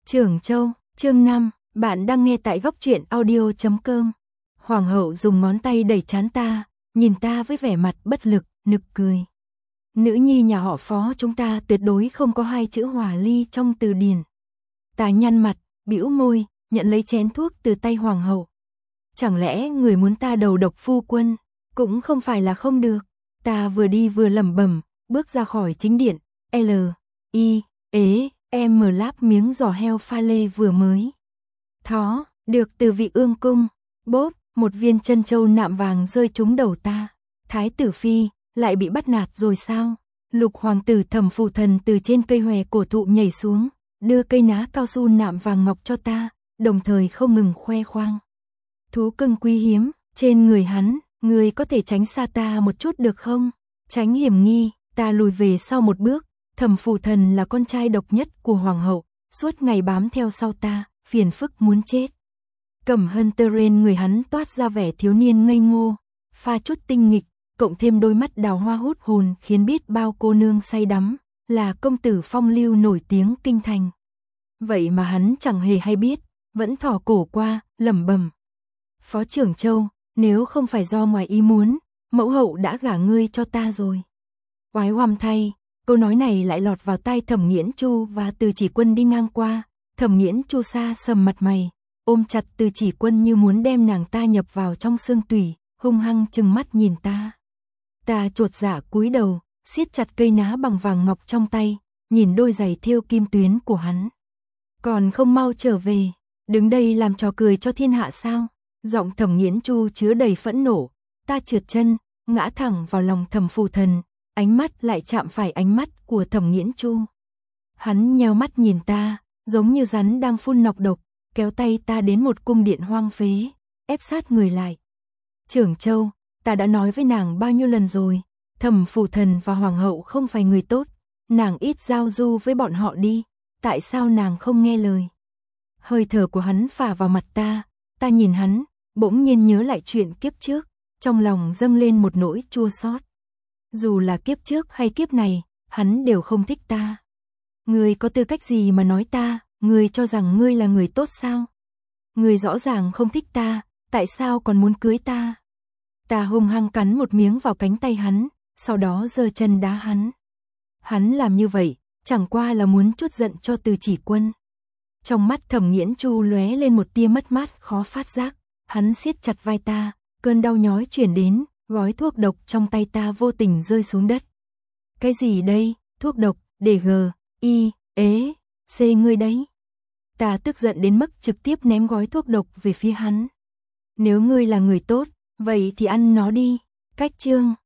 Trưởng Châu, chương 5, bạn đang nghe tại góc truyện audio.com. Hoàng hậu dùng ngón tay đẩy trán ta, nhìn ta với vẻ mặt bất lực, nực cười. Nữ nhi nhà họ Phó chúng ta tuyệt đối không có hai chữ hòa ly trong từ điển. Ta nhăn mặt, bĩu môi, nhận lấy chén thuốc từ tay hoàng hậu. Chẳng lẽ người muốn ta đầu độc phu quân, cũng không phải là không được. Ta vừa đi vừa lẩm bẩm, bước ra khỏi chính điện, em láp miếng giò heo pha lê vừa mới thó được từ vị ương cung. Bốp, một viên chân châu nạm vàng rơi trúng đầu ta. Thái tử phi, lại bị bắt nạt rồi sao? Lục hoàng tử Thẩm Phù Thần từ trên cây hòe cổ thụ nhảy xuống, đưa cây ná cao su nạm vàng ngọc cho ta, đồng thời không ngừng khoe khoang. Thú cưng quý hiếm, trên người hắn, người có thể tránh xa ta một chút được không? Tránh hiểm nghi, ta lùi về sau một bước. Thẩm Phù Thần là con trai độc nhất của hoàng hậu, suốt ngày bám theo sau ta, phiền phức muốn chết. Cẩm hân teren người hắn toát ra vẻ thiếu niên ngây ngô, pha chút tinh nghịch, cộng thêm đôi mắt đào hoa hút hồn khiến biết bao cô nương say đắm, là công tử phong lưu nổi tiếng kinh thành. Vậy mà hắn chẳng hề hay biết, vẫn thò cổ qua, lẩm bẩm. Phó trưởng Châu, nếu không phải do ngoài ý muốn, mẫu hậu đã gả ngươi cho ta rồi. Oái oăm thay, câu nói này lại lọt vào tai Thẩm Nghiễn Chu và Từ Chỉ Quân đi ngang qua. Thẩm Nghiễn Chu xa sầm mặt mày, ôm chặt Từ Chỉ Quân như muốn đem nàng ta nhập vào trong xương tủy, hung hăng trừng mắt nhìn ta. Ta chột dạ cúi đầu, siết chặt cây ná bằng vàng ngọc trong tay, nhìn đôi giày thêu kim tuyến của hắn. Còn không mau trở về, đứng đây làm trò cười cho thiên hạ sao? Giọng Thẩm Nghiễn Chu chứa đầy phẫn nộ. Ta trượt chân, ngã thẳng vào lòng Thẩm Phù Thần, ánh mắt lại chạm phải ánh mắt của Thẩm Nghiễn Chu. Hắn nheo mắt nhìn ta, giống như rắn đang phun nọc độc, kéo tay ta đến một cung điện hoang phế, ép sát người lại. Trưởng Châu, ta đã nói với nàng bao nhiêu lần rồi, Thẩm Phù Thần và hoàng hậu không phải người tốt, nàng ít giao du với bọn họ đi, tại sao nàng không nghe lời? Hơi thở của hắn phả vào mặt ta nhìn hắn, bỗng nhiên nhớ lại chuyện kiếp trước, trong lòng dâng lên một nỗi chua xót. Dù là kiếp trước hay kiếp này, hắn đều không thích ta. Ngươi có tư cách gì mà nói ta, ngươi cho rằng ngươi là người tốt sao? Ngươi rõ ràng không thích ta, tại sao còn muốn cưới ta? Ta hung hăng cắn một miếng vào cánh tay hắn, sau đó giơ chân đá hắn. Hắn làm như vậy, chẳng qua là muốn trút giận cho Từ Chỉ Quân. Trong mắt Thẩm Nghiễn Chu lóe lên một tia mất mát khó phát giác, hắn siết chặt vai ta, cơn đau nhói truyền đến, gói thuốc độc trong tay ta vô tình rơi xuống đất. Cái gì đây? Thuốc độc, để C ngươi đấy. Ta tức giận đến mức trực tiếp ném gói thuốc độc về phía hắn. Nếu ngươi là người tốt, vậy thì ăn nó đi. Cách chương